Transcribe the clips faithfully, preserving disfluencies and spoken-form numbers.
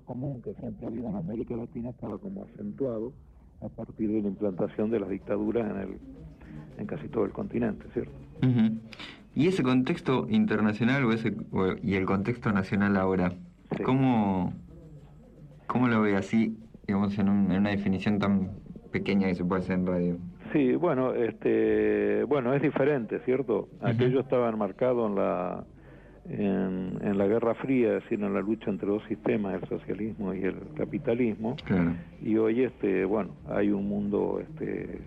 común que siempre ha habido en América Latina estaba como acentuado a partir de la implantación de las dictaduras en el en casi todo el continente, ¿cierto? Uh-huh. ¿Y ese contexto internacional o ese o, y el contexto nacional ahora, sí. cómo, cómo lo ve así, digamos, en, un, en una definición tan pequeña que se puede hacer en radio? Sí, bueno, este, bueno, es diferente, ¿cierto? Aquello uh-huh. estaba enmarcado en la en, en la Guerra Fría, es decir, en la lucha entre dos sistemas, el socialismo y el capitalismo. Claro. Y hoy, este, bueno, hay un mundo, este,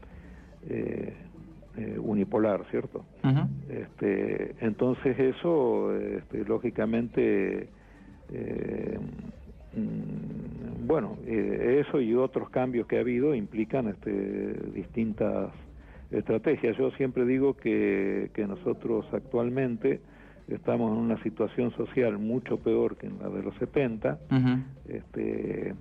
eh, eh, unipolar, ¿cierto? Uh-huh. Este, entonces eso, este, lógicamente, eh, mm, bueno, eh, eso y otros cambios que ha habido implican este, distintas estrategias. Yo siempre digo que, que nosotros actualmente estamos en una situación social mucho peor que en la de los setenta, uh-huh. este,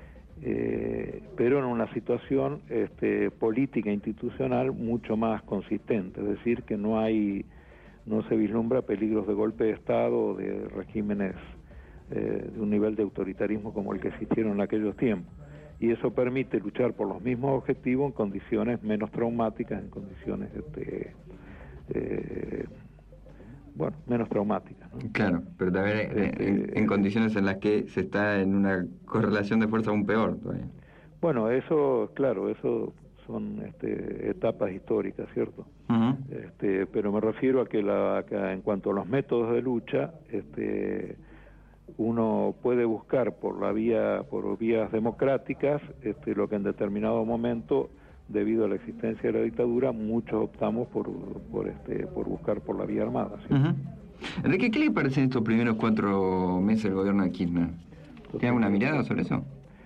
eh, pero en una situación este, política institucional mucho más consistente, es decir, que no hay, no se vislumbra peligros de golpe de Estado o de regímenes eh, de un nivel de autoritarismo como el que existieron en aquellos tiempos. Y eso permite luchar por los mismos objetivos en condiciones menos traumáticas, en condiciones este, eh, bueno, menos traumáticas, ¿no? Claro, pero también este, en, en condiciones en las que se está en una correlación de fuerza aún peor todavía. Bueno, eso, claro, eso son este, etapas históricas, ¿cierto? Uh-huh. Este, pero me refiero a que, la, que en cuanto a los métodos de lucha, este, uno puede buscar por la vía, por vías democráticas, este, lo que en determinado momento, debido a la existencia de la dictadura, muchos optamos por por este por buscar por la vía armada, ¿sí? Uh-huh. Enrique, ¿qué le parecen estos primeros cuatro meses del gobierno de Kirchner? ¿Tiene alguna mirada sobre eso?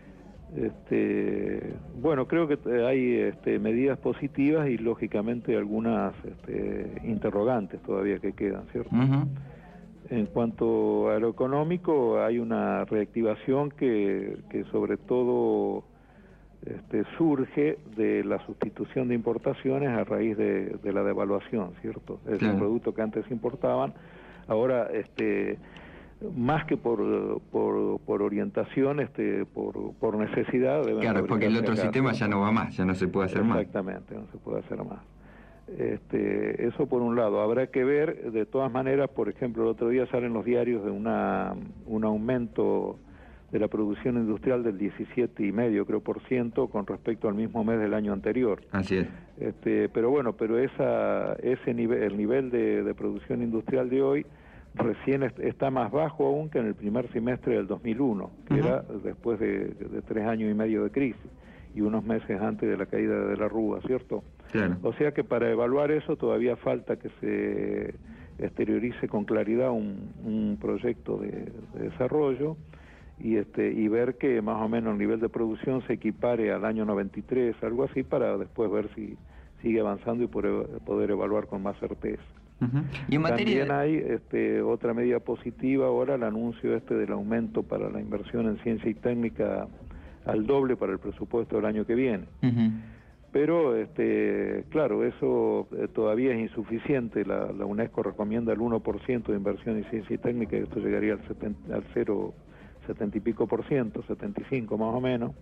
Este, bueno, creo que hay este, medidas positivas y lógicamente algunas este, interrogantes todavía que quedan, ¿cierto? Uh-huh. En cuanto a lo económico, hay una reactivación que, que sobre todo Este, surge de la sustitución de importaciones a raíz de, de la devaluación, ¿cierto? Es claro. El producto que antes importaban, ahora, este, más que por por, por orientación, este, por, por necesidad... Deben claro, porque el otro acá, sistema ¿cierto? Ya no va más, ya no se puede hacer Exactamente, más. Exactamente, no se puede hacer más. Este, eso por un lado. Habrá que ver, de todas maneras, por ejemplo, el otro día salen los diarios de una un aumento de la producción industrial del diecisiete y medio creo por ciento con respecto al mismo mes del año anterior. Así es. Este, pero bueno, pero esa ese nivel, el nivel de, de producción industrial de hoy recién est está más bajo aún que en el primer semestre del dos mil uno, que uh-huh. era después de, de tres años y medio de crisis y unos meses antes de la caída de la Rúa, ¿cierto? Claro. O sea que para evaluar eso todavía falta que se exteriorice con claridad un, un proyecto de, de desarrollo y este y ver que más o menos el nivel de producción se equipare al año noventa y tres, algo así, para después ver si sigue avanzando y poder, poder evaluar con más certeza. Uh-huh. ¿Y en materia... También hay este, otra medida positiva ahora, el anuncio este del aumento para la inversión en ciencia y técnica al doble para el presupuesto del año que viene. Uh-huh. Pero, este, claro, eso eh, todavía es insuficiente. La, la UNESCO recomienda el uno por ciento de inversión en ciencia y técnica, y esto llegaría al, setenta, al cero setenta y pico por ciento, setenta y cinco más o menos.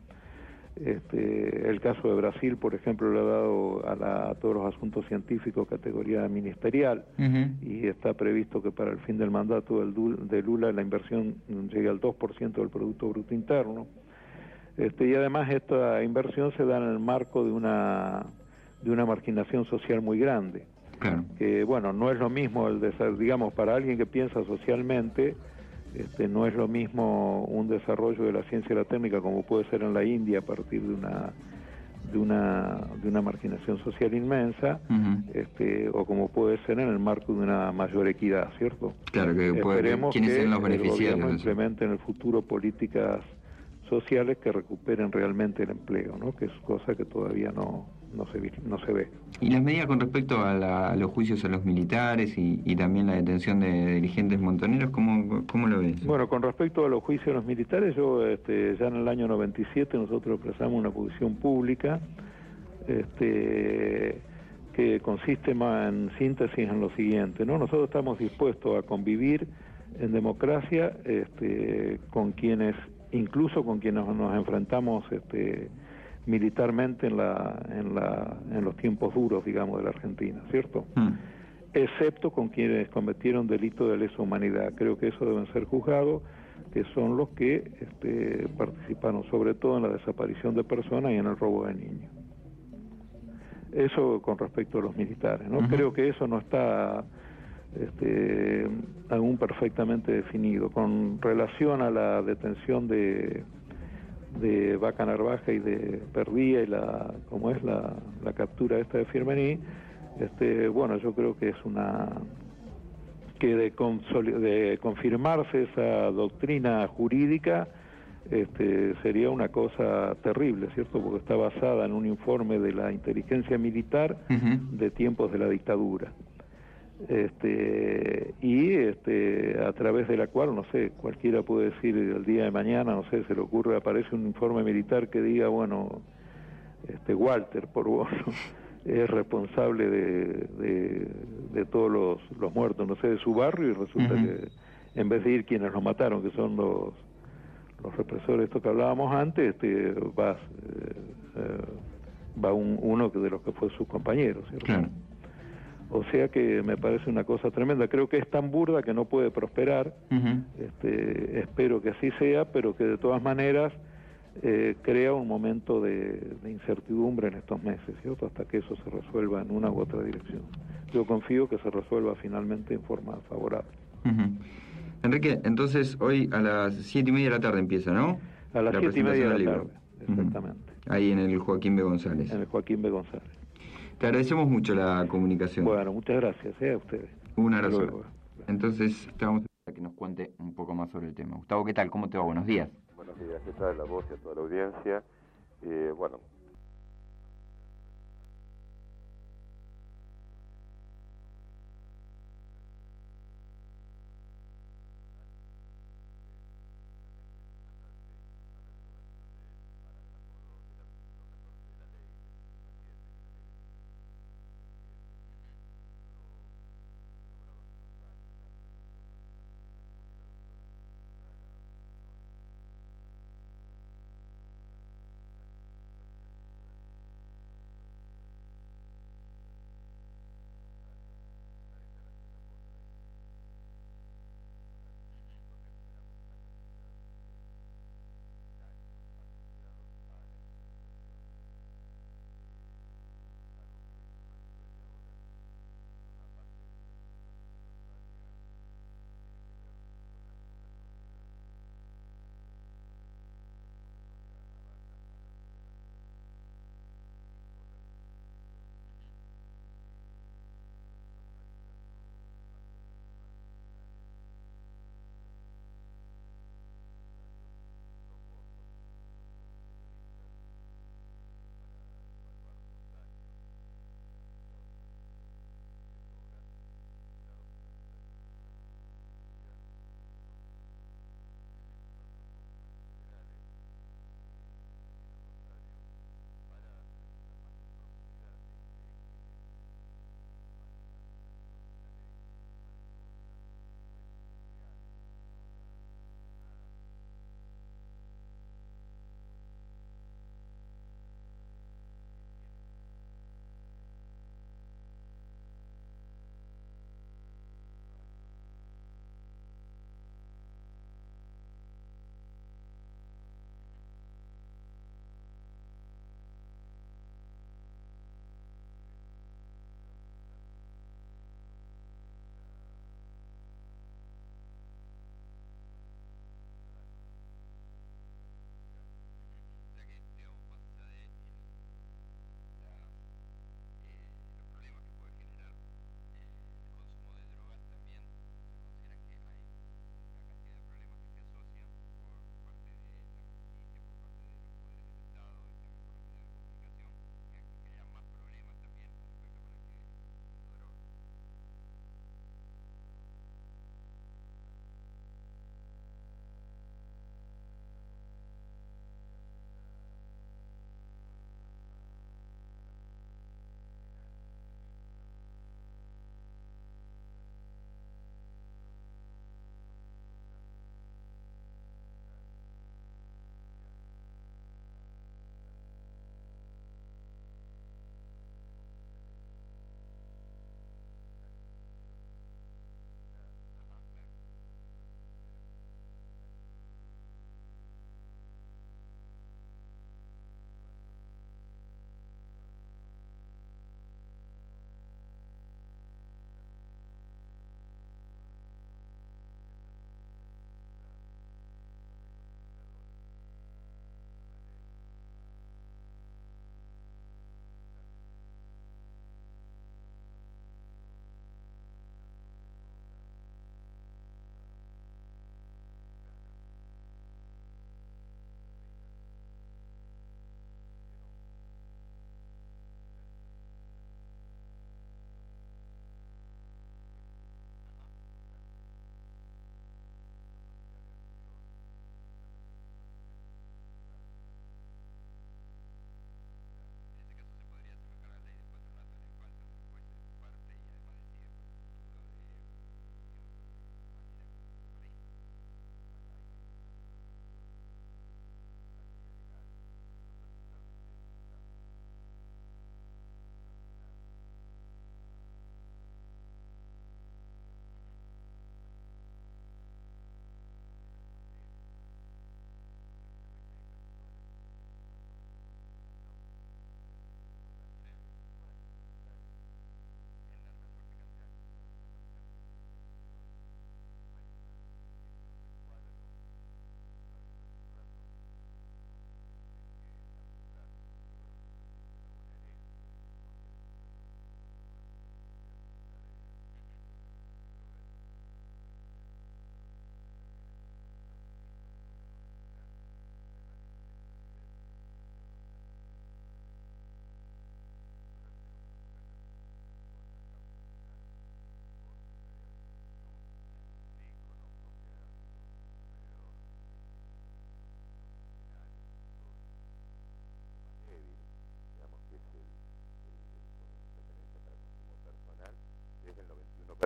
Este, el caso de Brasil, por ejemplo, le ha dado a, la, a todos los asuntos científicos categoría ministerial, uh-huh. y está previsto que para el fin del mandato del, de Lula la inversión llegue al dos por ciento del Producto Bruto Interno. Este, y además esta inversión se da en el marco de una de una marginación social muy grande. Claro. Que bueno, no es lo mismo el de, digamos, para alguien que piensa socialmente, este, no es lo mismo un desarrollo de la ciencia y la técnica como puede ser en la India a partir de una de una de una marginación social inmensa, uh-huh. este, o como puede ser en el marco de una mayor equidad, ¿cierto? Claro, que puede, esperemos ¿quiénes que sean los el beneficiarios? gobierno implemente en el futuro políticas sociales que recuperen realmente el empleo, ¿no? Que es cosa que todavía no no se no se ve. Y las medidas con respecto a, la, a los juicios a los militares y, y también la detención de dirigentes montoneros, ¿cómo, cómo lo ves? Bueno, con respecto a los juicios a los militares, yo este, ya en el año noventa y siete nosotros expresamos una posición pública este, que consiste más en síntesis en lo siguiente, ¿no? Nosotros estamos dispuestos a convivir en democracia este, con quienes incluso con quienes nos enfrentamos este, militarmente en, la, en, la, en los tiempos duros, digamos, de la Argentina, ¿cierto? Mm. Excepto con quienes cometieron delitos de lesa humanidad. Creo que eso deben ser juzgados, que son los que este, participaron sobre todo en la desaparición de personas y en el robo de niños. Eso con respecto a los militares, ¿no? Uh-huh. Creo que eso no está este, aún perfectamente definido. Con relación a la detención de, de Vaca Narvaja y de Perdía y la, como es la, la captura esta de Firmení, este, bueno, yo creo que es una que de, de confirmarse esa doctrina jurídica este, sería una cosa terrible, ¿cierto? Porque está basada en un informe de la inteligencia militar uh-huh. de tiempos de la dictadura. Este, y este, a través de la cual, no sé, cualquiera puede decir el día de mañana, no sé, se le ocurre, aparece un informe militar que diga, bueno, este, Walter por vos es responsable de, de, de todos los, los muertos, no sé, de su barrio, y resulta uh-huh. que en vez de ir quienes los mataron, que son los los represores, esto que hablábamos antes, este, va, eh, eh, va un, uno de los que fue sus compañeros, ¿cierto? Claro. O sea que me parece una cosa tremenda. Creo que es tan burda que no puede prosperar. Uh-huh. Este, espero que así sea, pero que de todas maneras eh, crea un momento de, de incertidumbre en estos meses, ¿cierto? Hasta que eso se resuelva en una u otra dirección. Yo confío que se resuelva finalmente en forma favorable. Uh-huh. Enrique, entonces hoy a las siete y media de la tarde empieza, ¿no? A las siete y media de la tarde, exactamente. Uh-huh. Ahí en el Joaquín B. González. En el Joaquín B. González. Te agradecemos mucho la comunicación. Bueno, muchas gracias, ¿eh? A ustedes. Un abrazo. Luego. Entonces, te vamos a que nos cuente un poco más sobre el tema. Gustavo, ¿qué tal? ¿Cómo te va? Buenos días. Buenos días, ¿qué tal? La voz y a toda la audiencia. Eh, bueno,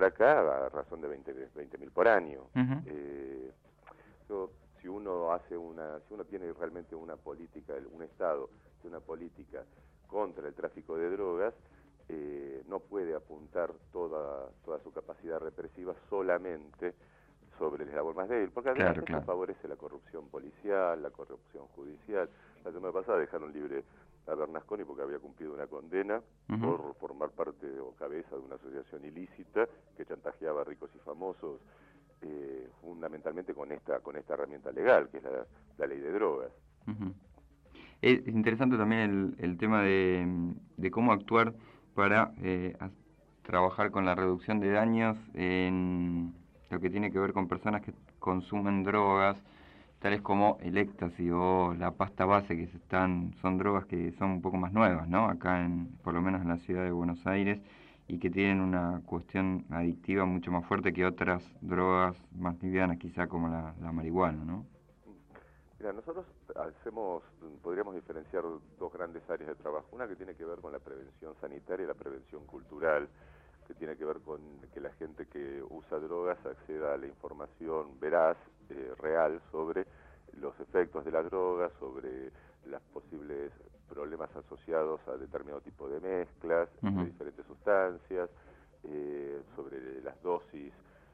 para acá a razón de veinte mil por año. Uh-huh. eh, yo, si uno hace una, si uno tiene realmente una política, un Estado, una política contra el tráfico de drogas, eh, no puede apuntar toda, toda su capacidad represiva solamente sobre el eslabón más débil, porque además claro, esto claro. favorece la corrupción policial, la corrupción judicial. La semana pasada dejaron libre a Bernasconi porque había cumplido una condena uh-huh. por formar parte o cabeza de una asociación ilícita que chantajeaba a ricos y famosos, eh, fundamentalmente con esta con esta herramienta legal, que es la, la ley de drogas. Uh-huh. Es interesante también el, el tema de, de cómo actuar para eh, a, trabajar con la reducción de daños en lo que tiene que ver con personas que consumen drogas, tales como el éxtasis o la pasta base, que se están, son drogas que son un poco más nuevas, ¿no? Acá, en, por lo menos en la ciudad de Buenos Aires, y que tienen una cuestión adictiva mucho más fuerte que otras drogas más livianas, quizá como la, la marihuana, ¿no? Mira, nosotros hacemos, podríamos diferenciar dos grandes áreas de trabajo. Una que tiene que ver con la prevención sanitaria y la prevención cultural, que tiene que ver con que la gente que usa drogas acceda a la información veraz, eh, real, sobre los efectos de las drogas, sobre los posibles problemas asociados a determinado tipo de mezclas, uh-huh. de diferentes sustancias, eh, sobre las dosis,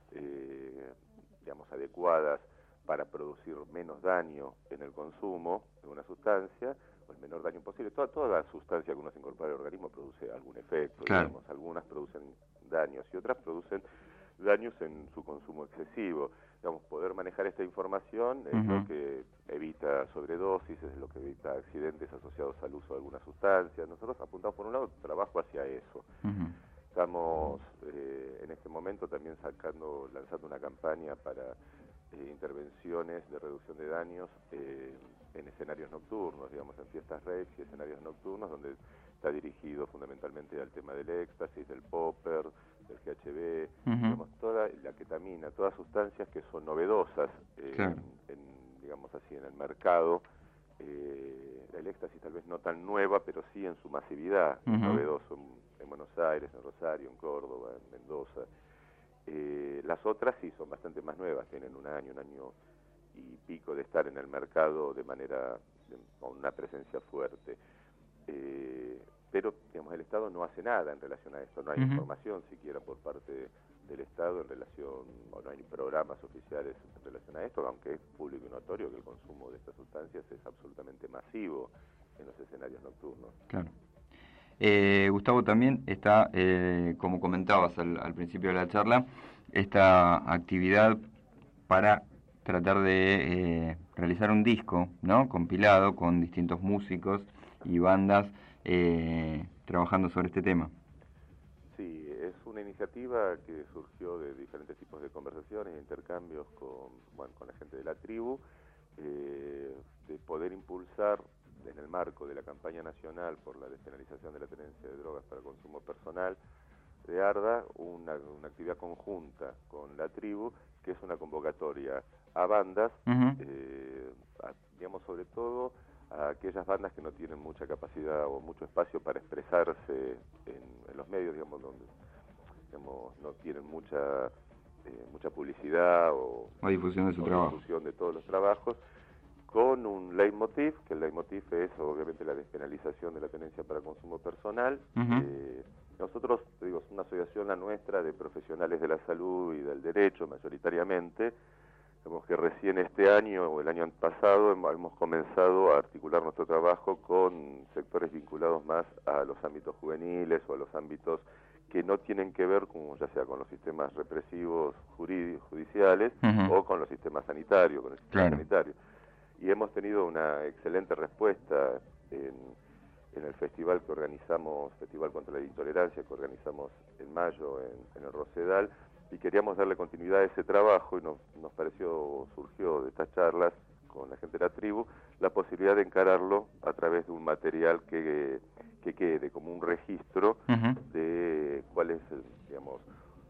eh, digamos, adecuadas para producir menos daño en el consumo de una sustancia, o el menor daño posible. Toda, toda sustancia que uno se incorpora al organismo produce algún efecto, claro. digamos. Algunas producen daños y otras producen daños en su consumo excesivo. Digamos, poder manejar esta información es uh-huh. lo que evita sobredosis, es lo que evita accidentes asociados al uso de alguna sustancia. Nosotros apuntamos, por un lado, trabajo hacia eso. Uh-huh. Estamos eh, en este momento también sacando, lanzando una campaña para eh, intervenciones de reducción de daños eh, en escenarios nocturnos, digamos, en fiestas rex y escenarios nocturnos, donde está dirigido fundamentalmente al tema del éxtasis, del popper, del G H B, uh-huh. digamos, toda la ketamina, todas sustancias que son novedosas, eh, claro. en, en, digamos así, en el mercado. Eh, el éxtasis tal vez no tan nueva, pero sí en su masividad, uh-huh. novedoso en, en Buenos Aires, en Rosario, en Córdoba, en Mendoza. Eh, las otras sí son bastante más nuevas, tienen un año, un año y pico de estar en el mercado de manera, de, con una presencia fuerte. Eh, pero, digamos, el Estado no hace nada en relación a esto, no hay uh-huh. información siquiera por parte del Estado en relación, o no hay programas oficiales en relación a esto, aunque es público y notorio que el consumo de estas sustancias es absolutamente masivo en los escenarios nocturnos. Claro. Eh, Gustavo, también está, eh, como comentabas al, al principio de la charla, esta actividad para tratar de eh, realizar un disco, ¿no? Compilado con distintos músicos y bandas eh, trabajando sobre este tema. Sí, es una iniciativa que surgió de diferentes tipos de conversaciones e intercambios con, bueno, con la gente de la tribu, eh, de poder impulsar en el marco de la campaña nacional por la despenalización de la tenencia de drogas para consumo personal de ARDA, una, una actividad conjunta con la tribu, que es una convocatoria a bandas, uh-huh. eh, a, digamos, sobre todo a aquellas bandas que no tienen mucha capacidad o mucho espacio para expresarse en, en los medios, digamos, donde digamos, no tienen mucha eh, mucha publicidad o, o difusión de su o trabajo. difusión de todos los trabajos, con un leitmotiv, que el leitmotiv es obviamente la despenalización de la tenencia para consumo personal. Uh-huh. Eh, nosotros, digo, es una asociación la nuestra de profesionales de la salud y del derecho, mayoritariamente. Digamos que recién este año o el año pasado hemos comenzado a articular nuestro trabajo con sectores vinculados más a los ámbitos juveniles o a los ámbitos que no tienen que ver con, ya sea con los sistemas represivos judiciales uh-huh. o con los sistemas sanitarios, con el sistema claro. sanitario. Y hemos tenido una excelente respuesta en, en el festival que organizamos, Festival contra la Intolerancia, que organizamos en mayo en, en el Rosedal, y queríamos darle continuidad a ese trabajo y nos, nos pareció, surgió de estas charlas con la gente de la tribu, la posibilidad de encararlo a través de un material que, que quede como un registro uh-huh. de cuál es, el, digamos,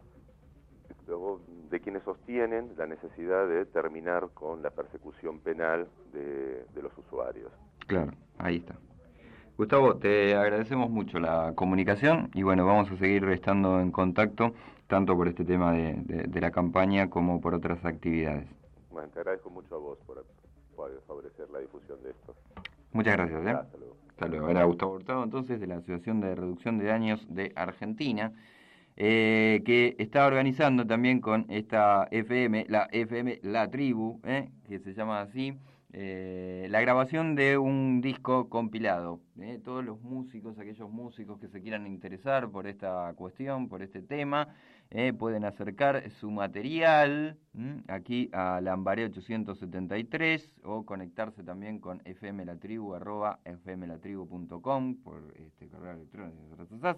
de quienes sostienen la necesidad de terminar con la persecución penal de, de los usuarios. Claro, ahí está. Gustavo, te agradecemos mucho la comunicación y bueno, vamos a seguir estando en contacto tanto por este tema de, de, de la campaña como por otras actividades. Bueno, te agradezco mucho a vos por, por favorecer la difusión de esto. Muchas gracias. ¿eh? Hasta luego. Hasta luego. Era Gustavo Hurtado, entonces, de la Asociación de Reducción de Daños de Argentina, eh, que está organizando también con esta F M, la F M La Tribu, eh, que se llama así, eh, la grabación de un disco compilado. Eh, todos los músicos, aquellos músicos que se quieran interesar por esta cuestión, por este tema, eh, pueden acercar su material ¿m? aquí a Lambaré ochocientos setenta y tres o conectarse también con fmlatribu arroba fmlatribu punto com por este correo electrónico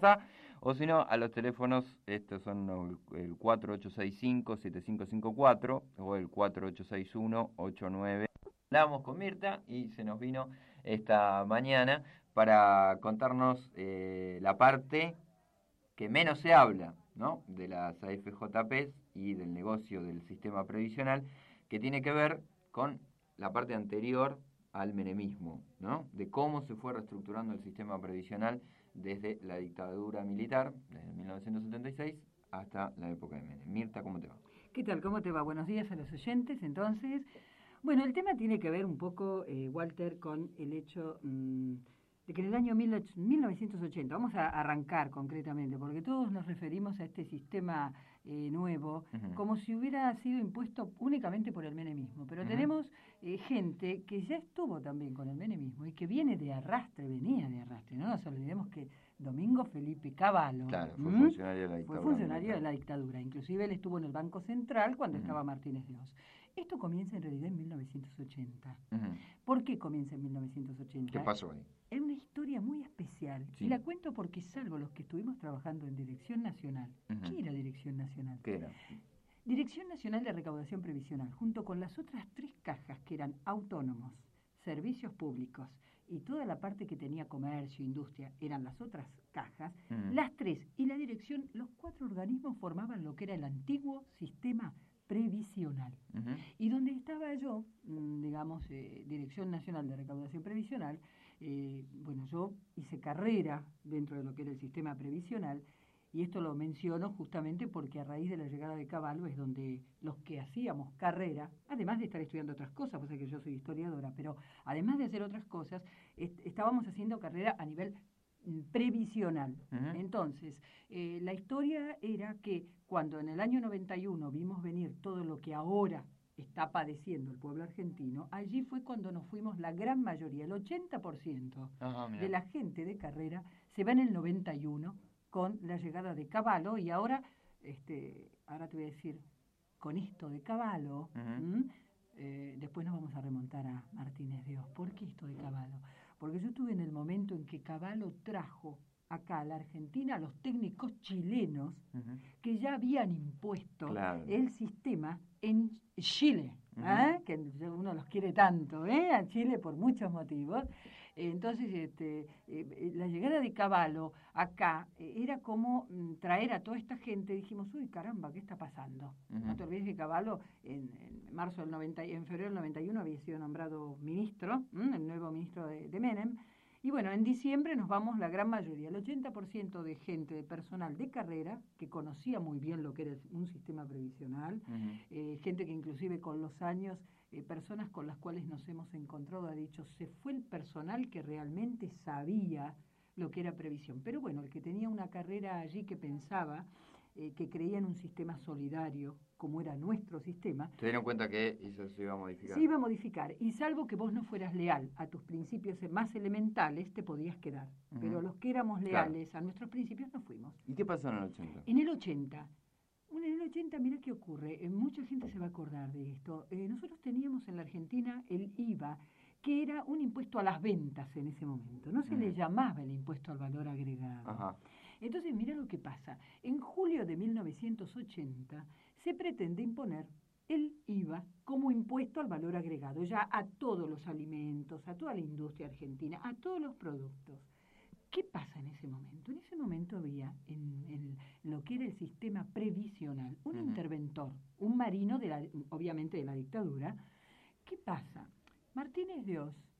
o si no a los teléfonos, estos son el cuatro ocho seis cinco siete cinco cinco cuatro o el cuatro ocho seis uno ocho nueve. Hablamos con Mirta y se nos vino esta mañana para contarnos eh, la parte que menos se habla, ¿no?, de las A F J P y del negocio del sistema previsional, que tiene que ver con la parte anterior al menemismo, ¿no?, de cómo se fue reestructurando el sistema previsional desde la dictadura militar, desde mil novecientos setenta y seis hasta la época de Menem. Mirta, ¿cómo te va? ¿Qué tal? ¿Cómo te va? Buenos días a los oyentes. Entonces, bueno, el tema tiene que ver un poco, eh, Walter, con el hecho mmm, de que en el año mil novecientos ochenta, vamos a arrancar concretamente, porque todos nos referimos a este sistema eh, nuevo uh-huh. como si hubiera sido impuesto únicamente por el menemismo, pero uh-huh. tenemos eh, gente que ya estuvo también con el menemismo y que viene de arrastre, venía de arrastre. No nos olvidemos que Domingo Felipe Cavallo claro, fue, funcionario de la fue funcionario de la dictadura, inclusive él estuvo en el Banco Central cuando uh-huh. estaba Martínez de Oz. Esto comienza en realidad en mil novecientos ochenta. Uh-huh. ¿Por qué comienza en mil novecientos ochenta? ¿Qué pasó ahí? Es una historia muy especial. Sí. Y la cuento porque, salvo los que estuvimos trabajando en Dirección Nacional, uh-huh. ¿qué era Dirección Nacional? ¿Qué era? Dirección Nacional de Recaudación Previsional, junto con las otras tres cajas que eran autónomos, servicios públicos y toda la parte que tenía comercio, industria, eran las otras cajas, uh-huh. las tres y la dirección, los cuatro organismos formaban lo que era el antiguo sistema previsional. Uh-huh. Y donde estaba yo, digamos, eh, Dirección Nacional de Recaudación Previsional, eh, bueno, yo hice carrera dentro de lo que era el sistema previsional, y esto lo menciono justamente porque a raíz de la llegada de Cavallo es donde los que hacíamos carrera, además de estar estudiando otras cosas, pues es que yo soy historiadora, pero además de hacer otras cosas, est- estábamos haciendo carrera a nivel previsional. Uh-huh. Entonces, eh, la historia era que cuando en el año noventa y uno vimos venir todo lo que ahora está padeciendo el pueblo argentino, allí fue cuando nos fuimos la gran mayoría, el ochenta por ciento uh-huh, de la gente de carrera se va en el noventa y uno con la llegada de Cavallo, y ahora, este, ahora te voy a decir, con esto de Cavallo, uh-huh. eh, después nos vamos a remontar a Martínez de Oz. ¿Por qué esto de Cavallo? Porque yo estuve en el momento en que Cavallo trajo acá a la Argentina a los técnicos chilenos uh-huh. que ya habían impuesto claro. el sistema en Chile, uh-huh. ¿eh? que uno los quiere tanto, ¿eh? a Chile por muchos motivos. Entonces, este, eh, la llegada de Cavallo acá eh, era como mm, traer a toda esta gente. Dijimos, uy, caramba, ¿qué está pasando? Uh-huh. No te olvides que Cavallo en, en marzo del noventa, en febrero del noventa y uno había sido nombrado ministro, ¿m? el nuevo ministro de, de Menem. Y bueno, en diciembre nos vamos la gran mayoría, el ochenta por ciento de gente, de personal de carrera, que conocía muy bien lo que era un sistema previsional, uh-huh. eh, gente que inclusive con los años, eh, personas con las cuales nos hemos encontrado, ha dicho, se fue el personal que realmente sabía lo que era previsión. Pero bueno, el que tenía una carrera allí que pensaba, eh, que creía en un sistema solidario, como era nuestro sistema. ¿Se dieron cuenta que eso se iba a modificar? Se iba a modificar, y salvo que vos no fueras leal a tus principios más elementales, te podías quedar. Uh-huh. Pero los que éramos leales claro. a nuestros principios no fuimos. ¿Y qué pasó en el ochenta? En el ochenta, en el ochenta, mira qué ocurre, eh, mucha gente se va a acordar de esto. Eh, nosotros teníamos en la Argentina el I V A, que era un impuesto a las ventas en ese momento. No se uh-huh. le llamaba el impuesto al valor agregado. Uh-huh. Entonces, mira lo que pasa. En julio de mil novecientos ochenta se pretende imponer el I V A como impuesto al valor agregado, ya a todos los alimentos, a toda la industria argentina, a todos los productos. ¿Qué pasa en ese momento? En ese momento había, en, en lo que era el sistema previsional, un uh-huh. interventor, un marino, de la, obviamente de la dictadura. ¿Qué pasa? Martínez de Oz,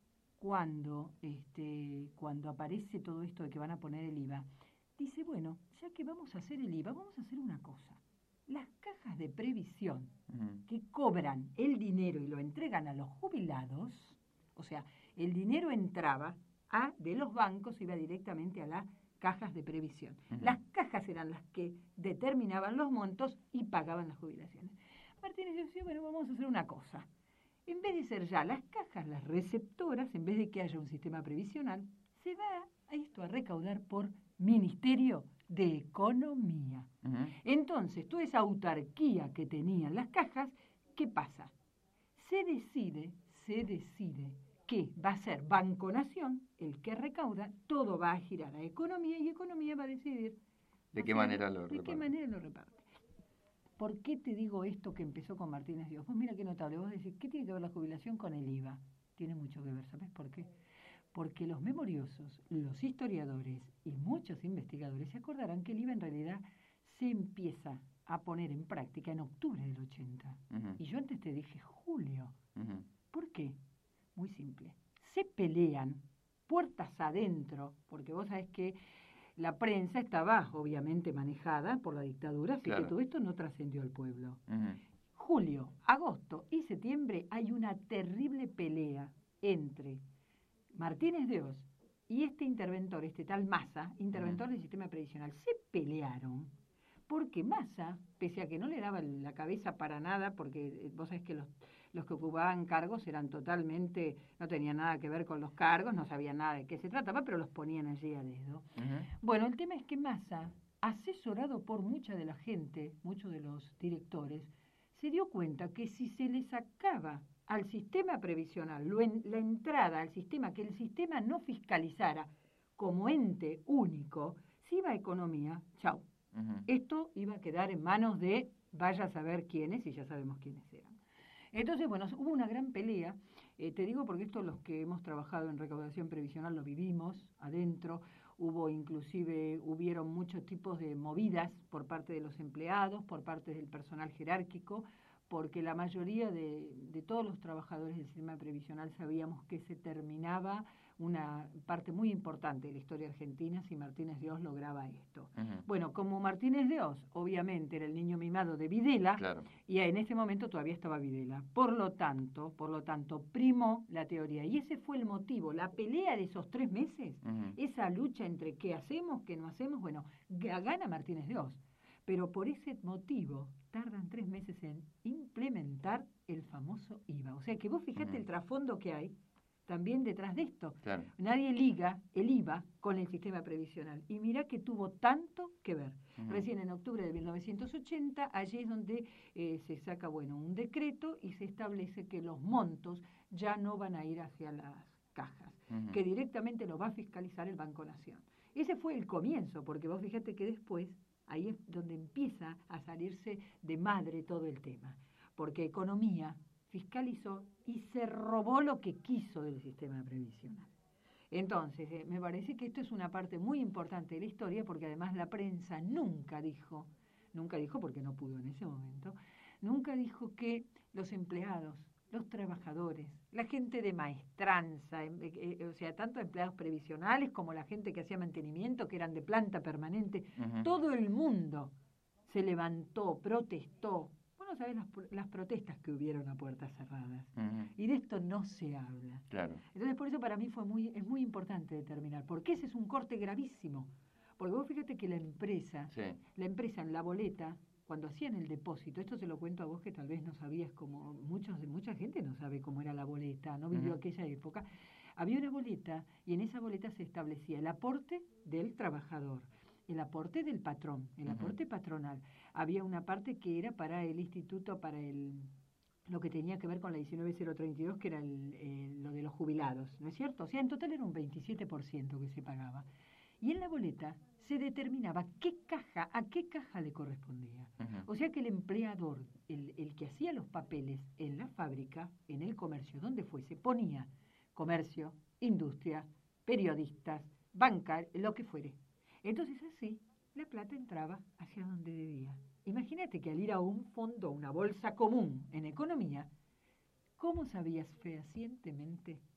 cuando, este, cuando aparece todo esto de que van a poner el I V A, dice, bueno, ya que vamos a hacer el I V A, vamos a hacer una cosa. Las cajas de previsión uh-huh. que cobran el dinero y lo entregan a los jubilados, o sea, el dinero entraba a, de los bancos, iba directamente a las cajas de previsión. Uh-huh. Las cajas eran las que determinaban los montos y pagaban las jubilaciones. Martínez decía, bueno, vamos a hacer una cosa. En vez de ser ya las cajas, las receptoras, en vez de que haya un sistema previsional, se va a esto a recaudar por Ministerio de Economía. Uh-huh. Entonces, toda esa autarquía que tenían las cajas, ¿qué pasa? Se decide, se decide que va a ser Banco Nación el que recauda, todo va a girar a Economía y Economía va a decidir de qué manera lo reparte. De qué manera lo reparte. ¿Por qué te digo esto que empezó con Martínez Dios? Pues mira qué notable, vos decís, ¿qué tiene que ver la jubilación con el I V A? Tiene mucho que ver, ¿sabes por qué? Porque los memoriosos, los historiadores y muchos investigadores se acordarán que el I V A en realidad se empieza a poner en práctica en octubre del ochenta. Uh-huh. Y yo antes te dije julio. Uh-huh. ¿Por qué? Muy simple. Se pelean puertas adentro, porque vos sabés que la prensa estaba obviamente manejada por la dictadura, así claro. que todo esto no trascendió al pueblo. Uh-huh. Julio, agosto y septiembre hay una terrible pelea entre Martínez de Oz y este interventor, este tal Massa, interventor uh-huh. del sistema previsional. Se pelearon porque Massa, pese a que no le daba la cabeza para nada, porque vos sabés que los, los que ocupaban cargos eran totalmente, no tenían nada que ver con los cargos, no sabían nada de qué se trataba, pero los ponían allí a dedo. Uh-huh. Bueno, el tema es que Massa, asesorado por mucha de la gente, muchos de los directores, se dio cuenta que si se le sacaba al sistema previsional lo en, la entrada al sistema, que el sistema no fiscalizara como ente único, si iba a Economía, chau. Uh-huh. Esto iba a quedar en manos de vaya a saber quiénes, y ya sabemos quiénes eran. Entonces, bueno, hubo una gran pelea, eh, te digo porque esto los que hemos trabajado en recaudación previsional lo vivimos adentro, hubo inclusive, hubieron muchos tipos de movidas por parte de los empleados, por parte del personal jerárquico, porque la mayoría de, de todos los trabajadores del sistema previsional sabíamos que se terminaba una parte muy importante de la historia argentina si Martínez de Oz lograba esto. Uh-huh. Bueno, como Martínez de Oz obviamente era el niño mimado de Videla, claro. y en ese momento todavía estaba Videla, por lo tanto, por lo tanto, primó la teoría, y ese fue el motivo, la pelea de esos tres meses, uh-huh. esa lucha entre qué hacemos, qué no hacemos, bueno, gana Martínez de Oz. Pero por ese motivo tardan tres meses en implementar el famoso I V A. O sea que vos fijate uh-huh. el trasfondo que hay también detrás de esto. Claro. Nadie liga el I V A con el sistema previsional. Y mirá que tuvo tanto que ver. Uh-huh. Recién en octubre de mil novecientos ochenta, allí es donde eh, se saca bueno un decreto y se establece que los montos ya no van a ir hacia las cajas, uh-huh. que directamente lo va a fiscalizar el Banco Nación. Ese fue el comienzo, porque vos fíjate que después ahí es donde empieza a salirse de madre todo el tema, porque Economía fiscalizó y se robó lo que quiso del sistema previsional. Entonces, eh, me parece que esto es una parte muy importante de la historia, porque además la prensa nunca dijo, nunca dijo porque no pudo en ese momento, nunca dijo que los empleados, los trabajadores, la gente de maestranza, eh, eh, o sea, tanto empleados previsionales como la gente que hacía mantenimiento, que eran de planta permanente, uh-huh. todo el mundo se levantó, protestó. Bueno, sabés las, las protestas que hubieron a puertas cerradas. Uh-huh. Y de esto no se habla. Claro. Entonces, por eso para mí fue muy, es muy importante determinar, porque ese es un corte gravísimo. Porque vos fíjate que la empresa, sí. la empresa en la boleta, cuando hacían el depósito, esto se lo cuento a vos que tal vez no sabías, como muchos de mucha gente no sabe cómo era la boleta, no vivió uh-huh. aquella época, había una boleta y en esa boleta se establecía el aporte del trabajador, el aporte del patrón, el uh-huh. aporte patronal. Había una parte que era para el instituto, para el lo que tenía que ver con la diecinueve cero treinta y dos, que era el, el, lo de los jubilados, ¿no es cierto? O sea, en total era un veintisiete por ciento que se pagaba. Y en la boleta se determinaba qué caja, a qué caja le correspondía. Uh-huh. O sea que el empleador, el, el que hacía los papeles en la fábrica, en el comercio, donde fuese, ponía comercio, industria, periodistas, banca, lo que fuere. Entonces así la plata entraba hacia donde debía. Imagínate que al ir a un fondo, una bolsa común en Economía, ¿cómo sabías fehacientemente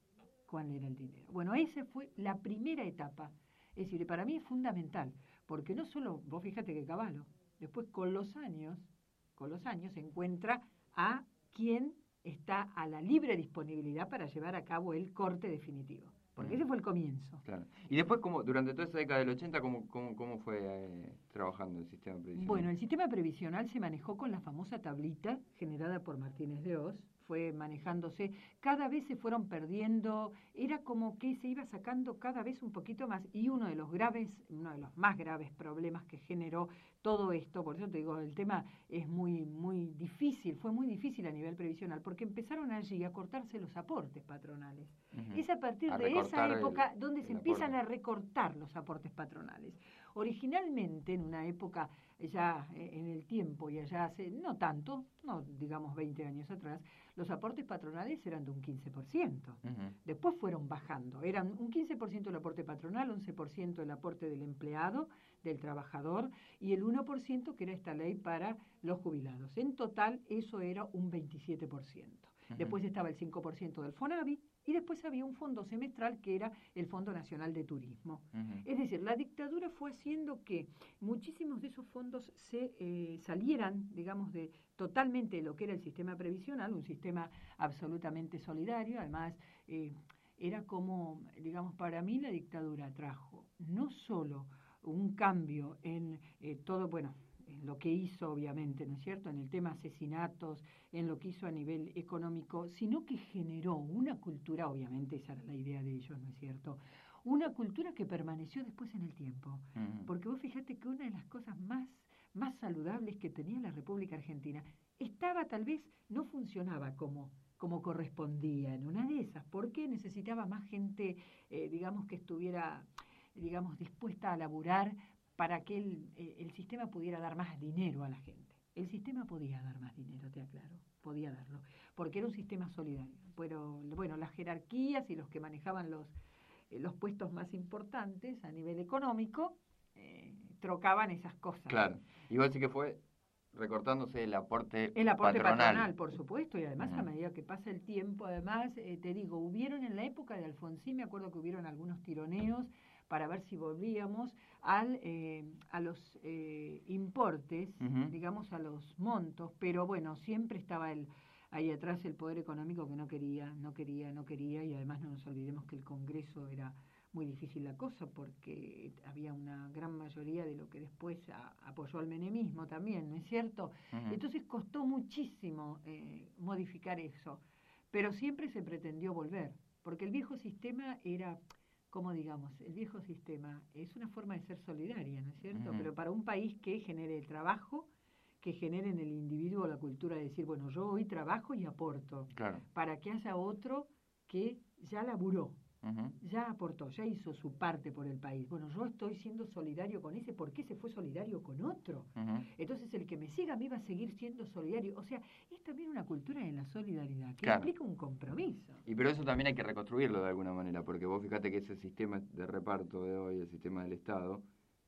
cuál era el dinero. Bueno, esa fue la primera etapa. Es decir, para mí es fundamental, porque no solo, vos fíjate que Cavallo, después con los años, con los años se encuentra a quien está a la libre disponibilidad para llevar a cabo el corte definitivo. Porque ese fue el comienzo. Claro. Y después, ¿cómo, durante toda esa década del ochenta, ¿cómo, cómo, cómo fue eh, trabajando el sistema previsional? Bueno, el sistema previsional se manejó con la famosa tablita generada por Martínez de Oz, fue manejándose, cada vez se fueron perdiendo, era como que se iba sacando cada vez un poquito más, y uno de los graves, uno de los más graves problemas que generó todo esto, por eso te digo, el tema es muy, muy difícil, fue muy difícil a nivel previsional, porque empezaron allí a cortarse los aportes patronales. Uh-huh. Es a partir a de esa época el, donde se empiezan aporte. a recortar los aportes patronales. Originalmente, en una época ya en el tiempo y allá hace, no tanto, no digamos veinte años atrás, los aportes patronales eran de un quince por ciento. Uh-huh. Después fueron bajando. Eran un quince por ciento el aporte patronal, once por ciento el aporte del empleado, del trabajador, y el uno por ciento que era esta ley para los jubilados. En total, eso era un veintisiete por ciento. Uh-huh. Después estaba el cinco por ciento del FONAVI, y después había un fondo semestral que era el Fondo Nacional de Turismo. Uh-huh. Es decir, la dictadura fue haciendo que muchísimos de esos fondos se eh, salieran, digamos, de totalmente de lo que era el sistema previsional, un sistema absolutamente solidario. Además, eh, era como, digamos, para mí la dictadura trajo no solo un cambio en eh, todo, bueno, en lo que hizo, obviamente, ¿no es cierto?, en el tema asesinatos, en lo que hizo a nivel económico, sino que generó una cultura, obviamente esa era la idea de ellos, ¿no es cierto?, una cultura que permaneció después en el tiempo. Uh-huh. Porque vos fíjate que una de las cosas más, más saludables que tenía la República Argentina estaba, tal vez, no funcionaba como, como correspondía en una de esas, porque necesitaba más gente, eh, digamos, que estuviera, digamos, dispuesta a laburar para que el, el sistema pudiera dar más dinero a la gente. El sistema podía dar más dinero, te aclaro, podía darlo, porque era un sistema solidario. Pero, bueno, las jerarquías y los que manejaban los, eh, los puestos más importantes a nivel económico eh, trocaban esas cosas. Claro, igual sí que fue recortándose el aporte El aporte patronal, patronal por supuesto, y además uh-huh. a medida que pasa el tiempo, además, eh, te digo, hubieron en la época de Alfonsín, me acuerdo que hubieron algunos tironeos para ver si volvíamos al, eh, a los eh, importes, uh-huh. digamos, a los montos, pero bueno, siempre estaba el ahí atrás el poder económico que no quería, no quería, no quería, y además no nos olvidemos que el Congreso era muy difícil la cosa porque había una gran mayoría de lo que después a, apoyó al menemismo también, ¿no es cierto? Uh-huh. Entonces costó muchísimo eh, modificar eso, pero siempre se pretendió volver, porque el viejo sistema era, como digamos, el viejo sistema es una forma de ser solidaria, ¿no es cierto? Uh-huh. Pero para un país que genere el trabajo, que genere en el individuo la cultura de decir, bueno, yo hoy trabajo y aporto, claro. para que haya otro que ya laburó, uh-huh. ya aportó, ya hizo su parte por el país. Bueno, yo estoy siendo solidario con ese, ¿por qué se fue solidario con otro? Uh-huh. Entonces el que me siga a mí va a seguir siendo solidario. O sea, es también una cultura de la solidaridad, que claro. implica un compromiso. Y pero eso también hay que reconstruirlo de alguna manera, porque vos fíjate que ese sistema de reparto de hoy, el sistema del Estado,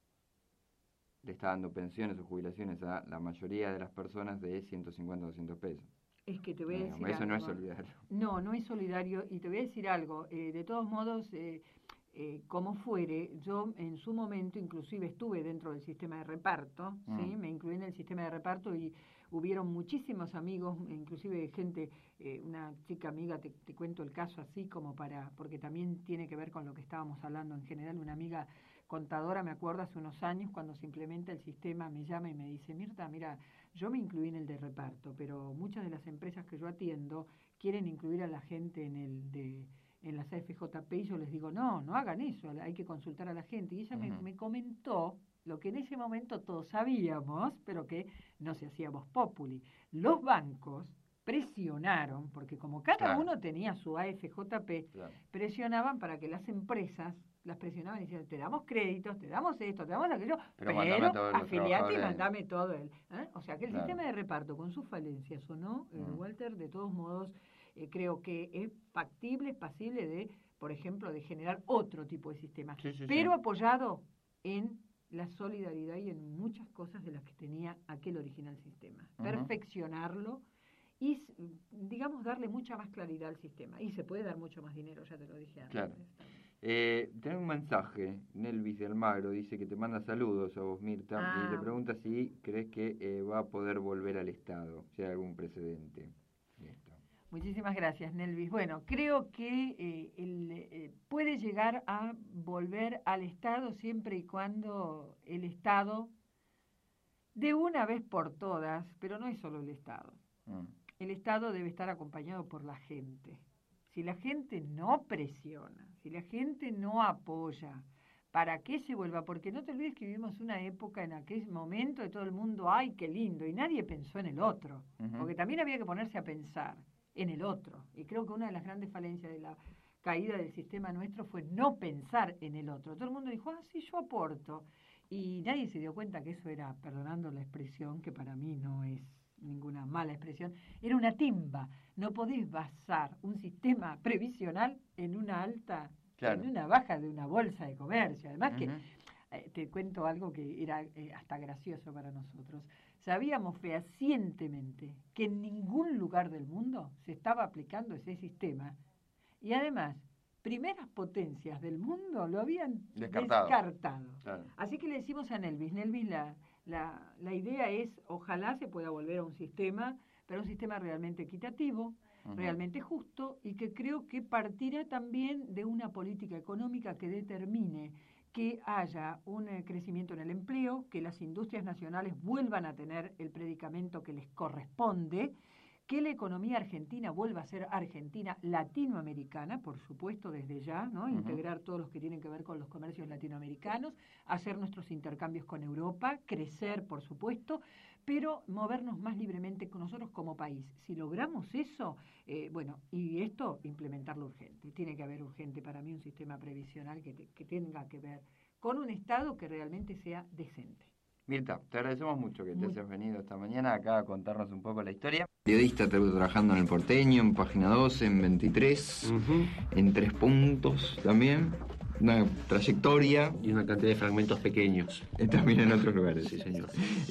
le está dando pensiones o jubilaciones a la mayoría de las personas de ciento cincuenta a doscientos pesos. Es que te voy a decir no, eso algo. no es solidario. No, no es solidario, y te voy a decir algo. Eh, de todos modos, eh, eh, como fuere, yo en su momento inclusive estuve dentro del sistema de reparto, mm. ¿sí? Me incluí en el sistema de reparto y hubieron muchísimos amigos, inclusive gente, eh, una chica amiga, te, te cuento el caso así como para, porque también tiene que ver con lo que estábamos hablando en general, una amiga contadora, me acuerdo hace unos años, cuando se implementa el sistema, me llama y me dice, Mirta, mira, yo me incluí en el de reparto, pero muchas de las empresas que yo atiendo quieren incluir a la gente en el de en las A F J P, y yo les digo, no, no hagan eso, hay que consultar a la gente. Y ella uh-huh. me, me comentó lo que en ese momento todos sabíamos, pero que no se hacía voz populi. Los bancos presionaron, porque como cada claro. uno tenía su A F J P, claro. presionaban para que las empresas las presionaban y decían, te damos créditos, te damos esto, te damos aquello, pero, pero afiliate y mandame todo él. ¿Eh? O sea que el claro. sistema de reparto, con sus falencias o no, uh-huh. eh, Walter, de todos modos, eh, creo que es factible, es pasible de, por ejemplo, de generar otro tipo de sistema, sí, sí, pero sí. apoyado en la solidaridad y en muchas cosas de las que tenía aquel original sistema. Uh-huh. Perfeccionarlo y, digamos, darle mucha más claridad al sistema. Y se puede dar mucho más dinero, ya te lo dije antes. Claro. Eh, tenés un mensaje, Nelvis de Almagro, dice que te manda saludos a vos, Mirta, ah. y te pregunta si crees que eh, va a poder volver al Estado, si hay algún precedente de esto. Muchísimas gracias, Nelvis. Bueno, creo que eh, el, eh, puede llegar a volver al Estado siempre y cuando el Estado, de una vez por todas, pero no es solo el Estado, mm. el Estado debe estar acompañado por la gente. Si la gente no presiona, si la gente no apoya, ¿para qué se vuelva? Porque no te olvides que vivimos una época en aquel momento de todo el mundo, ¡ay, qué lindo! Y nadie pensó en el otro, uh-huh. porque también había que ponerse a pensar en el otro. Y creo que una de las grandes falencias de la caída del sistema nuestro fue no pensar en el otro. Todo el mundo dijo, ah, sí, yo aporto. Y nadie se dio cuenta que eso era, perdonando la expresión, que para mí no es ninguna mala expresión, era una timba. No podés basar un sistema previsional en una alta, claro. en una baja de una bolsa de comercio. Además uh-huh. que, eh, te cuento algo que era eh, hasta gracioso para nosotros. Sabíamos fehacientemente que en ningún lugar del mundo se estaba aplicando ese sistema. Y además, primeras potencias del mundo lo habían descartado. descartado. Claro. Así que le decimos a Nelvis, Nelvis, la, la, la idea es, ojalá se pueda volver a un sistema, pero un sistema realmente equitativo, uh-huh. realmente justo, y que creo que partirá también de una política económica que determine que haya un eh, crecimiento en el empleo, que las industrias nacionales vuelvan a tener el predicamento que les corresponde, que la economía argentina vuelva a ser argentina latinoamericana, por supuesto, desde ya, ¿no? Uh-huh. Integrar todos los que tienen que ver con los comercios latinoamericanos, hacer nuestros intercambios con Europa, crecer, por supuesto, pero movernos más libremente con nosotros como país. Si logramos eso, eh, bueno, y esto, implementarlo urgente. Tiene que haber urgente para mí un sistema previsional que, te, que tenga que ver con un Estado que realmente sea decente. Mirta, te agradecemos mucho que te Muy... hayas venido esta mañana acá a contarnos un poco la historia. Periodista, trabajando en El Porteño, en Página doce, en veintitrés, uh-huh. en Tres Puntos también. Una trayectoria. Y una cantidad de fragmentos pequeños. También en otros lugares. Sí, señor.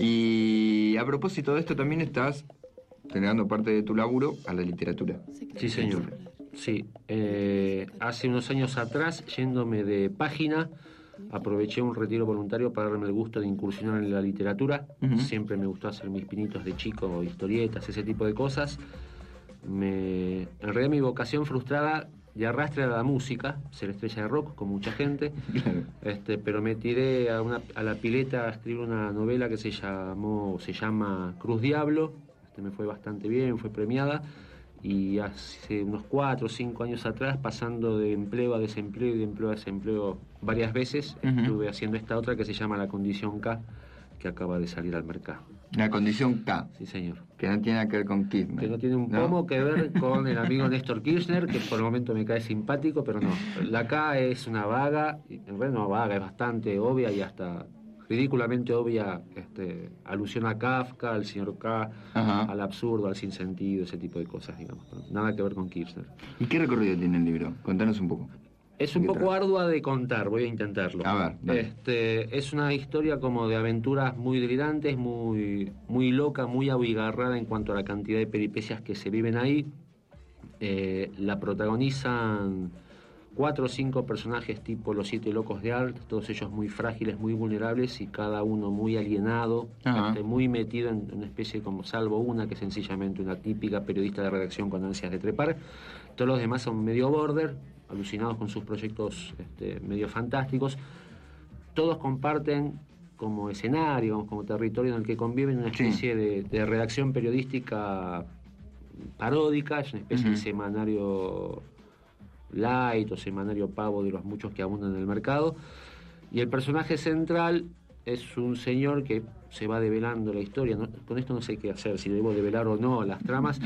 Y a propósito de esto, también estás generando parte de tu laburo a la literatura. Sí, señor. Sí. Eh, hace unos años atrás, yéndome de Página, aproveché un retiro voluntario para darme el gusto de incursionar en la literatura. Uh-huh. Siempre me gustó hacer mis pinitos de chico, historietas, ese tipo de cosas. Me... En realidad mi vocación frustrada y arrastre a la música, ser estrella de rock, con mucha gente, este, pero me tiré a, una, a la pileta a escribir una novela que se llamó, se llama Cruz Diablo. Este, me fue bastante bien, fue premiada. Y hace unos cuatro o cinco años atrás, pasando de empleo a desempleo y de empleo a desempleo varias veces, uh-huh. estuve haciendo esta otra que se llama La Condición K, que acaba de salir al mercado. La Condición K. Sí, señor. Que no tiene nada que ver con Kirchner. Que no tiene un ¿no? pomo que ver con el amigo Néstor Kirchner, que por el momento me cae simpático, pero no. La K es una vaga, en realidad no vaga, es bastante obvia y hasta ridículamente obvia este, alusión a Kafka, al señor K, Ajá. al absurdo, al sinsentido, ese tipo de cosas, digamos. Nada que ver con Kirchner. ¿Y qué recorrido tiene el libro? Contanos un poco. Es un poco trae? ardua de contar, voy a intentarlo. A ver, dale. Este, es una historia como de aventuras muy delirantes, muy, muy loca, muy abigarrada en cuanto a la cantidad de peripecias que se viven ahí. Eh, la protagonizan cuatro o cinco personajes tipo los siete locos de Art, todos ellos muy frágiles, muy vulnerables y cada uno muy alienado, este, muy metido en una especie como, salvo una que es sencillamente una típica periodista de redacción con ansias de trepar. Todos los demás son medio border, alucinados con sus proyectos este, medio fantásticos. Todos comparten como escenario, como territorio en el que conviven una especie sí. de, de redacción periodística paródica, es una especie uh-huh. de semanario light o semanario pavo de los muchos que abundan en el mercado. Y el personaje central es un señor que se va develando la historia, ¿no? Con esto no sé qué hacer, si debo develar o no las tramas.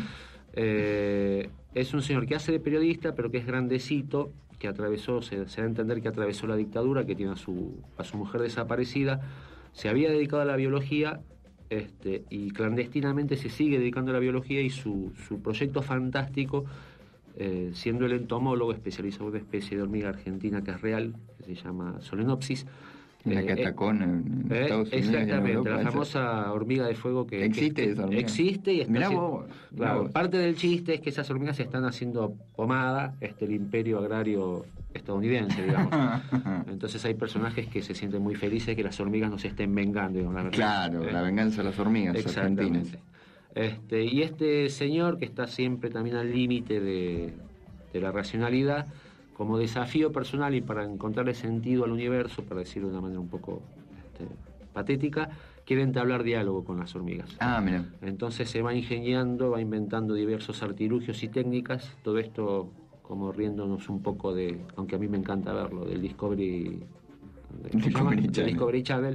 Eh, es un señor que hace de periodista, pero que es grandecito, que atravesó, se, se da a entender que atravesó la dictadura, que tiene a su, a su mujer desaparecida, se había dedicado a la biología este, y clandestinamente se sigue dedicando a la biología y su, su proyecto fantástico, eh, siendo el entomólogo especializado en una especie de hormiga argentina que es real, que se llama Solenopsis, La Eh, catacona en eh, Estados Unidos. Exactamente, en Europa, la esa. famosa hormiga de fuego que ¿Existe que, esa hormiga? Existe y está Mirá haciendo- vos, mirá claro, vos. parte del chiste es que esas hormigas se están haciendo pomada, este, el imperio agrario estadounidense, digamos. Entonces hay personajes que se sienten muy felices que las hormigas no se estén vengando, digamos, la verdad. Claro, Eh, la venganza de las hormigas Exactamente. argentinas. Este, y este señor que está siempre también al límite de, de la racionalidad, como desafío personal y para encontrarle sentido al universo, para decirlo de una manera un poco este, patética, quiere entablar diálogo con las hormigas. Ah, mira. Entonces se va ingeniando, va inventando diversos artilugios y técnicas, todo esto como riéndonos un poco de, aunque a mí me encanta verlo, del Discovery, Discovery del Channel. Discovery Channel.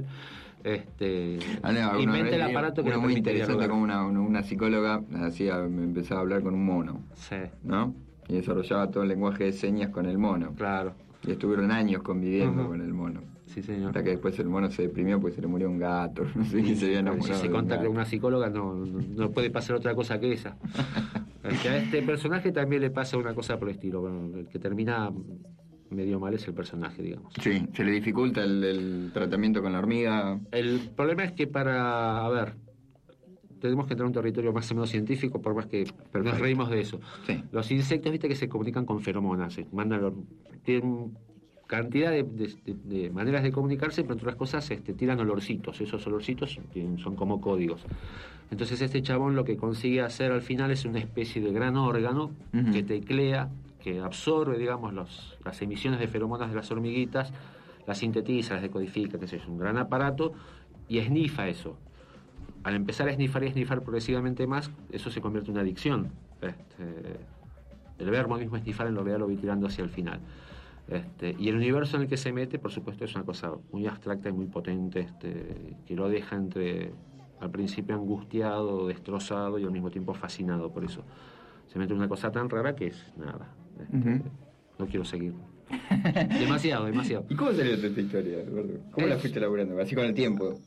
Este, Ah, no, una inventa vez el leí aparato que uno le muy permite interesante, dialogar. como una, una, una psicóloga hacía, me empezaba a hablar con un mono, Sí, ¿no? Y desarrollaba todo el lenguaje de señas con el mono. claro. Y estuvieron años conviviendo Ujú. con el mono. Sí, señor. Hasta que después el mono se deprimió porque se le murió un gato. No sé qué se había Si enamorado. se de un contacta gato. con una psicóloga no, no, no puede pasar otra cosa que esa. Este, a este personaje también le pasa una cosa por el estilo. Bueno, el que termina medio mal es el personaje, digamos. Sí, se le dificulta el, el tratamiento con la hormiga. El problema es que para, a ver, tenemos que entrar a un territorio más o menos científico, por más que pero nos reímos de eso. Sí. Los insectos, viste, que se comunican con feromonas, se mandan, or- tienen cantidad de, de- de- de maneras de comunicarse, pero entre otras cosas este, tiran olorcitos. Esos olorcitos tienen- son como códigos. Entonces este chabón lo que consigue hacer al final es una especie de gran órgano Ujú. que teclea, que absorbe, digamos, los, las emisiones de feromonas de las hormiguitas, las sintetiza, las decodifica, que es un gran aparato, y esnifa eso. Al empezar a esnifar y esnifar progresivamente más, eso se convierte en una adicción. Este, el verbo mismo esnifar en realidad lo voy tirando hacia el final. Este, y el universo en el que se mete, por supuesto, es una cosa muy abstracta y muy potente, este, que lo deja entre, al principio angustiado, destrozado y al mismo tiempo fascinado por eso. Se mete en una cosa tan rara que es nada. Este, Ujú. No quiero seguir. Demasiado, demasiado. ¿Y cómo salió toda esta historia, Eduardo? ¿Cómo la Es- fuiste elaborando? Así con el tiempo.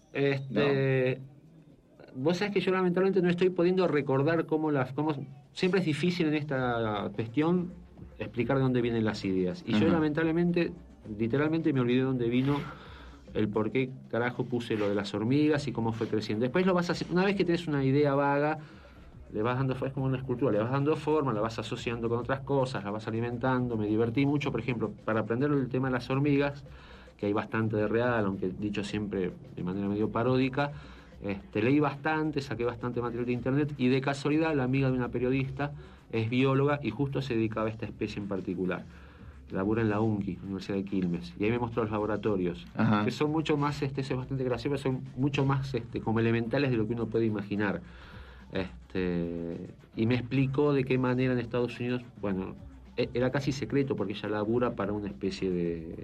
Este, Vos sabés que yo lamentablemente no estoy pudiendo recordar cómo las... Cómo, siempre es difícil en esta cuestión explicar de dónde vienen las ideas. Y yo Ajá. lamentablemente, literalmente me olvidé de dónde vino el por qué carajo puse lo de las hormigas y cómo fue creciendo. Después lo vas a hacer, una vez que tenés una idea vaga, le vas dando, es como una escultura, le vas dando forma, la vas asociando con otras cosas, la vas alimentando. Me divertí mucho, por ejemplo, para aprender el tema de las hormigas, que hay bastante de real, aunque dicho siempre de manera medio paródica. Este, leí bastante, saqué bastante material de internet y de casualidad la amiga de una periodista es bióloga y justo se dedicaba a esta especie en particular. Labura en la U N C I, Universidad de Quilmes, y ahí me mostró los laboratorios, Ajá. que son mucho más, este, eso es bastante gracioso, son mucho más este, como elementales de lo que uno puede imaginar. Este, y me explicó de qué manera en Estados Unidos, bueno, e- era casi secreto porque ella labura para una especie de,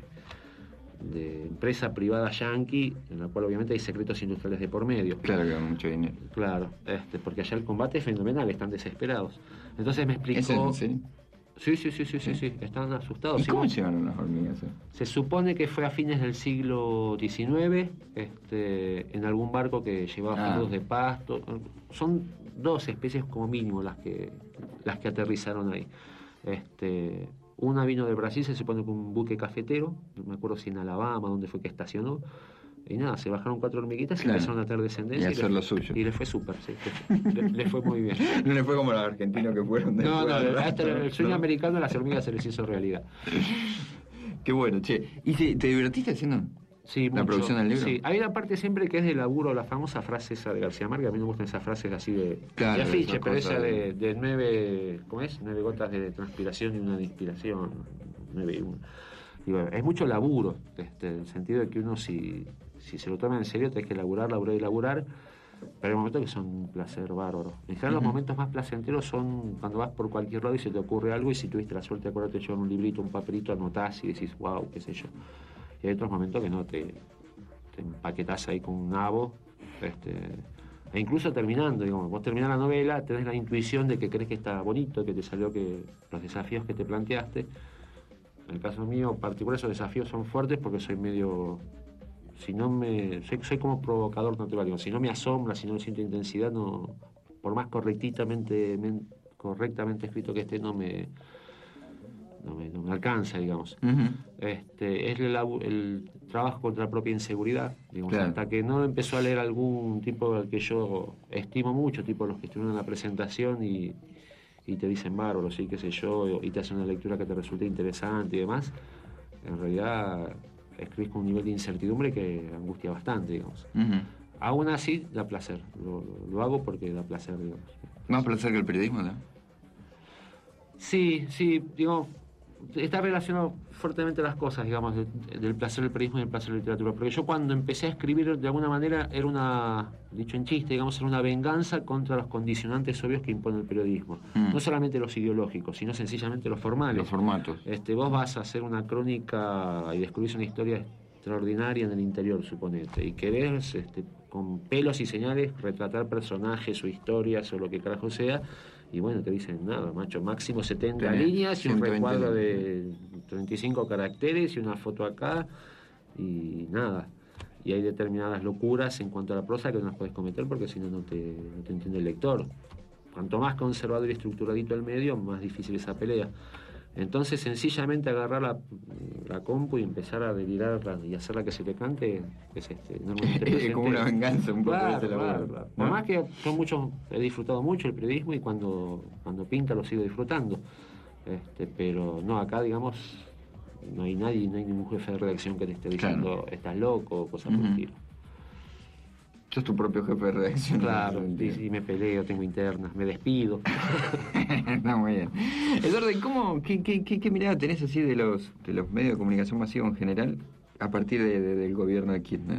de empresa privada yankee, en la cual obviamente hay secretos industriales de por medio. Claro que con mucho dinero. Claro, este, porque allá el combate es fenomenal, están desesperados. Entonces me explicó... ¿Es en serio? Sí, sí, sí, sí, sí, sí, están asustados. ¿Y Sí, cómo vos- llegaron las hormigas? eh? Se supone que fue a fines del siglo diecinueve, este, en algún barco que llevaba Ah. fardos de pasto. Son dos especies como mínimo las que las que aterrizaron ahí. Este, una vino de Brasil, se supone que un buque cafetero, no me acuerdo si en Alabama, dónde fue que estacionó. Y nada, se bajaron cuatro hormiguitas Claro. y empezaron a tener descendencia. Y hacer le- lo suyo. Y le fue súper, sí. Le, le fue muy bien. No le fue como a los argentinos que fueron No, no, después, a este, el sueño ¿no? americano a las hormigas se les hizo realidad. Qué bueno, che. ¿Y te, te divertiste haciendo? Sí, ¿La mucho. producción del libro? Sí, hay una parte siempre que es de laburo, la famosa frase esa de García Márquez, a mí no me gustan esas frases así de, Claro, de afiche, esas pero cosas esa de- de, de nueve, ¿cómo es? Nueve gotas de transpiración y una de inspiración, nueve y uno. Digo, es mucho laburo, este, en el sentido de que uno si, si se lo toma en serio tenés que laburar, laburar y laburar, pero hay momentos que son un placer bárbaro. En general los Ujú. momentos más placenteros son cuando vas por cualquier lado y se te ocurre algo y si tuviste la suerte de acordarte de llevar un librito, un papelito, anotás y decís, wow, qué sé yo. Y hay otros momentos que no, te, te empaquetás ahí con un nabo, este, e incluso terminando, digamos, vos terminás la novela, tenés la intuición de que crees que está bonito, que te salió que los desafíos que te planteaste. En el caso mío particular esos desafíos son fuertes porque soy medio, si no me, soy, soy como provocador natural, digo, si no me asombra, si no siento intensidad, no, por más correctamente, men- correctamente escrito que esté, no me, no me, no me alcanza, digamos. Ujú. Este, es el, labu- el trabajo contra la propia inseguridad, digamos, claro. hasta que no empezó a leer algún tipo al que yo estimo mucho, tipo los que estuvieron en la presentación y, y te dicen bárbaro, sí, qué sé yo, y te hacen una lectura que te resulte interesante y demás, en realidad escribís con un nivel de incertidumbre que angustia bastante, digamos. Uh-huh. Aún así, da placer, lo, lo hago porque da placer, digamos. ¿Más placer que el periodismo, no? Sí, sí, digo, está relacionado fuertemente las cosas, digamos, de, del placer del periodismo y del placer de la literatura. Porque yo cuando empecé a escribir, de alguna manera, era una, dicho en chiste, digamos, era una venganza contra los condicionantes obvios que impone el periodismo. Mm. No solamente los ideológicos, sino sencillamente los formales. Los formatos. Este, vos vas a hacer una crónica y descubrís una historia extraordinaria en el interior, suponete, y querés, este, con pelos y señales, retratar personajes o historias o lo que carajo sea. Y bueno, te dicen nada, macho, máximo setenta Tenés líneas y un recuadro de treinta y cinco caracteres y una foto acá y nada. Y hay determinadas locuras en cuanto a la prosa que no las puedes cometer porque si no, no te, no te entiende el lector. Cuanto más conservador y estructuradito el medio, más difícil esa pelea. Entonces, sencillamente agarrar la, la compu y empezar a delirarla y hacerla que se te cante, es este, es como una venganza un poco claro, de ese laburo. Claro, claro. ¿No? Además que son muchos, he disfrutado mucho el periodismo y cuando, cuando pinta lo sigo disfrutando. Este, pero no, acá digamos, no hay nadie, no hay ningún jefe de redacción que te esté diciendo claro. Estás loco o cosas uh-huh. por el estilo. Sos tu propio jefe de redacción. Claro, y, y me peleo, tengo internas, me despido. Está muy bien. Eduardo, ¿y cómo, qué, qué, qué, qué mirada tenés así de los, de los medios de comunicación masiva en general a partir de, de, del gobierno de Kirchner?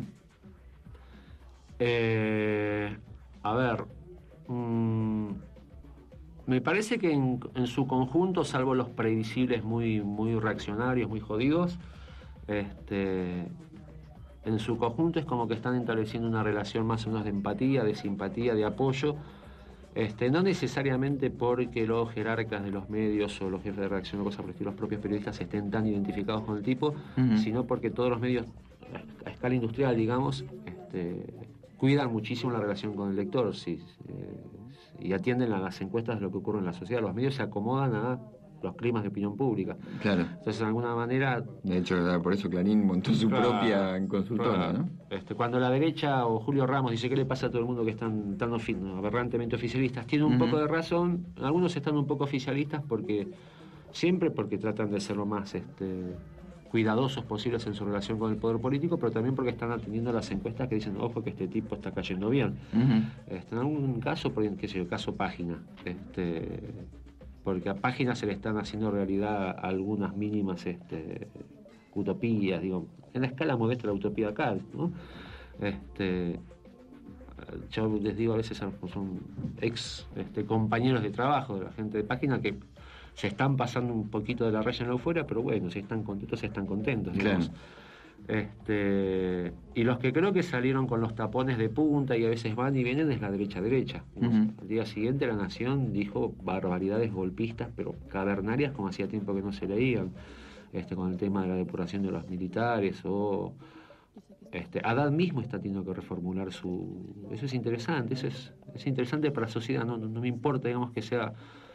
Eh, a ver, mmm, me parece que en, en su conjunto, salvo los previsibles muy, muy reaccionarios, muy jodidos, este... en su conjunto es como que están estableciendo una relación más o menos de empatía, de simpatía, de apoyo, este, no necesariamente porque los jerarcas de los medios o los jefes de redacción o cosas por el estilo, los propios periodistas estén tan identificados con el tipo, uh-huh. sino porque todos los medios a escala industrial, digamos, este, cuidan muchísimo la relación con el lector sí, eh, y atienden a las encuestas de lo que ocurre en la sociedad. Los medios se acomodan a los climas de opinión pública. Claro. Entonces, de alguna manera... De hecho, por eso Clarín montó su claro, propia consultora, claro. ¿no? Este, cuando la derecha o Julio Ramos dice qué le pasa a todo el mundo que están tan aberrantemente oficialistas, tiene un uh-huh. poco de razón. Algunos están un poco oficialistas porque siempre porque tratan de ser lo más este, cuidadosos posibles en su relación con el poder político, pero también porque están atendiendo las encuestas que dicen, ojo, que este tipo está cayendo bien. Uh-huh. Este, en algún caso, por qué sé yo, el caso Página, este... porque a Página se le están haciendo realidad algunas mínimas este, utopías, digo, en la escala modesta de la utopía acá, ¿no? Este, yo les digo a veces, son ex este, compañeros de trabajo de la gente de Página que se están pasando un poquito de la raya en lo fuera, pero bueno, si están contentos, están contentos, digamos. Claro. Este, y los que creo que salieron con los tapones de punta y a veces van y vienen es la derecha derecha. Uh-huh. Al día siguiente La Nación dijo barbaridades golpistas, pero cavernarias como hacía tiempo que no se leían, este, con el tema de la depuración de los militares o este, Haddad mismo está teniendo que reformular su... Eso es interesante, eso es, es interesante para la sociedad, no, no, no me importa, digamos, que sea...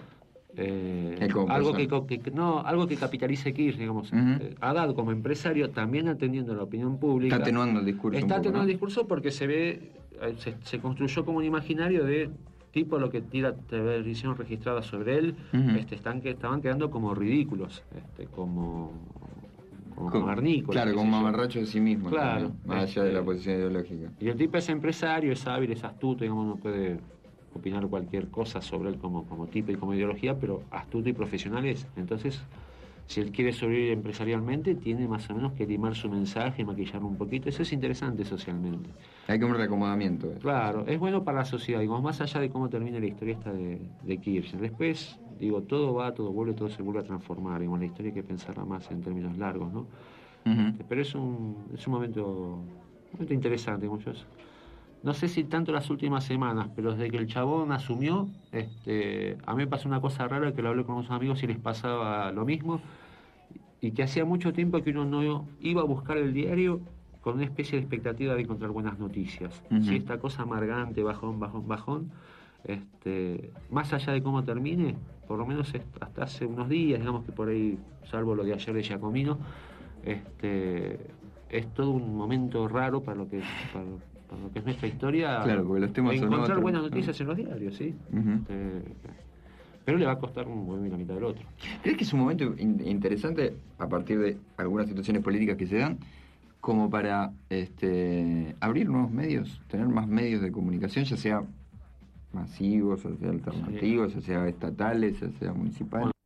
Eh, algo que, que no algo que capitalice Kirchner, digamos. Uh-huh. eh, Haddad como empresario también atendiendo la opinión pública está atenuando el discurso está atenuando ¿no? el discurso porque se ve se, se construyó como un imaginario de tipo lo que tira televisión registrada sobre él. Uh-huh. este, están que estaban quedando como ridículos este, como como, como arnícolas, claro, como mamarracho de sí mismo, claro, también, más este, allá de la posición ideológica. Y el tipo es empresario, es hábil, es astuto, digamos, no puede opinar cualquier cosa sobre él como, como tipo y como ideología, pero astuto y profesional es. Entonces, si él quiere sobrevivir empresarialmente, tiene más o menos que limar su mensaje, maquillarlo un poquito. Eso es interesante socialmente. Hay como un reacomodamiento. ¿Eh? Claro, es bueno para la sociedad, digamos, más allá de cómo termina la historia esta de, de Kirchner. Después, digo, todo va, todo vuelve, todo se vuelve a transformar. Digamos, la historia hay que pensarla más en términos largos, ¿no? Uh-huh. Pero es un, es un momento, un momento interesante, digamos, yo no sé si tanto las últimas semanas, pero desde que el chabón asumió, este, a mí me pasó una cosa rara que lo hablé con unos amigos y les pasaba lo mismo, y que hacía mucho tiempo que uno no iba a buscar el diario con una especie de expectativa de encontrar buenas noticias. Uh-huh. Si esta cosa amargante, bajón, bajón, bajón, este, más allá de cómo termine, por lo menos hasta hace unos días, digamos que por ahí, salvo lo de ayer de Giacomino, este... es todo un momento raro para lo que para, para lo que es nuestra historia. Claro, porque los temas son encontrar otros, buenas ¿no? noticias en los diarios, sí. Uh-huh. Eh, pero le va a costar un buen la mitad del otro. ¿Crees que es un momento in- interesante a partir de algunas situaciones políticas que se dan como para este, abrir nuevos medios, tener más medios de comunicación, ya sea masivos, ya sea alternativos, sí. ya sea estatales, ya sea municipales? Bueno,